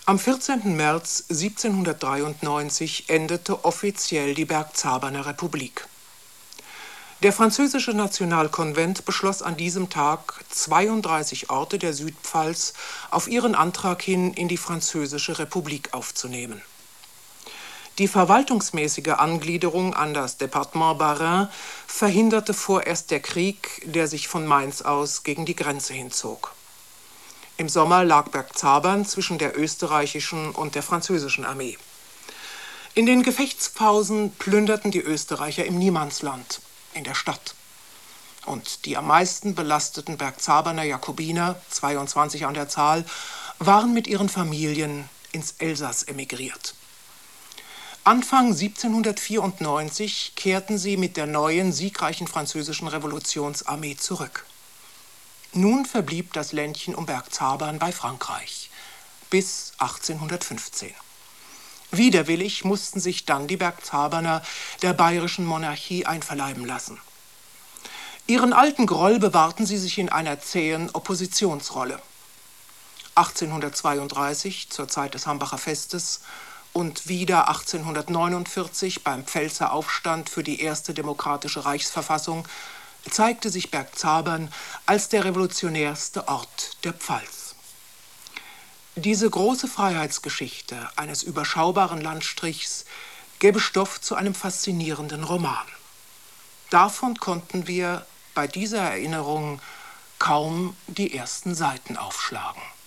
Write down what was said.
Am 14. März 1793 endete offiziell die Bergzaberner Republik. Der französische Nationalkonvent beschloss an diesem Tag, 32 Orte der Südpfalz auf ihren Antrag hin in die Französische Republik aufzunehmen. Die verwaltungsmäßige Angliederung an das Departement Bas-Rhin verhinderte vorerst der Krieg, der sich von Mainz aus gegen die Grenze hinzog. Im Sommer lag Bergzabern zwischen der österreichischen und der französischen Armee. In den Gefechtspausen plünderten die Österreicher im Niemandsland, in der Stadt. Und die am meisten belasteten Bergzaberner Jakobiner, 22 an der Zahl, waren mit ihren Familien ins Elsass emigriert. Anfang 1794 kehrten sie mit der neuen, siegreichen französischen Revolutionsarmee zurück. Nun verblieb das Ländchen um Bergzabern bei Frankreich bis 1815. Widerwillig mussten sich dann die Bergzaberner der bayerischen Monarchie einverleiben lassen. Ihren alten Groll bewahrten sie sich in einer zähen Oppositionsrolle. 1832, zur Zeit des Hambacher Festes, und wieder 1849 beim Pfälzer Aufstand für die erste demokratische Reichsverfassung zeigte sich Bergzabern als der revolutionärste Ort der Pfalz. Diese große Freiheitsgeschichte eines überschaubaren Landstrichs gäbe Stoff zu einem faszinierenden Roman. Davon konnten wir bei dieser Erinnerung kaum die ersten Seiten aufschlagen.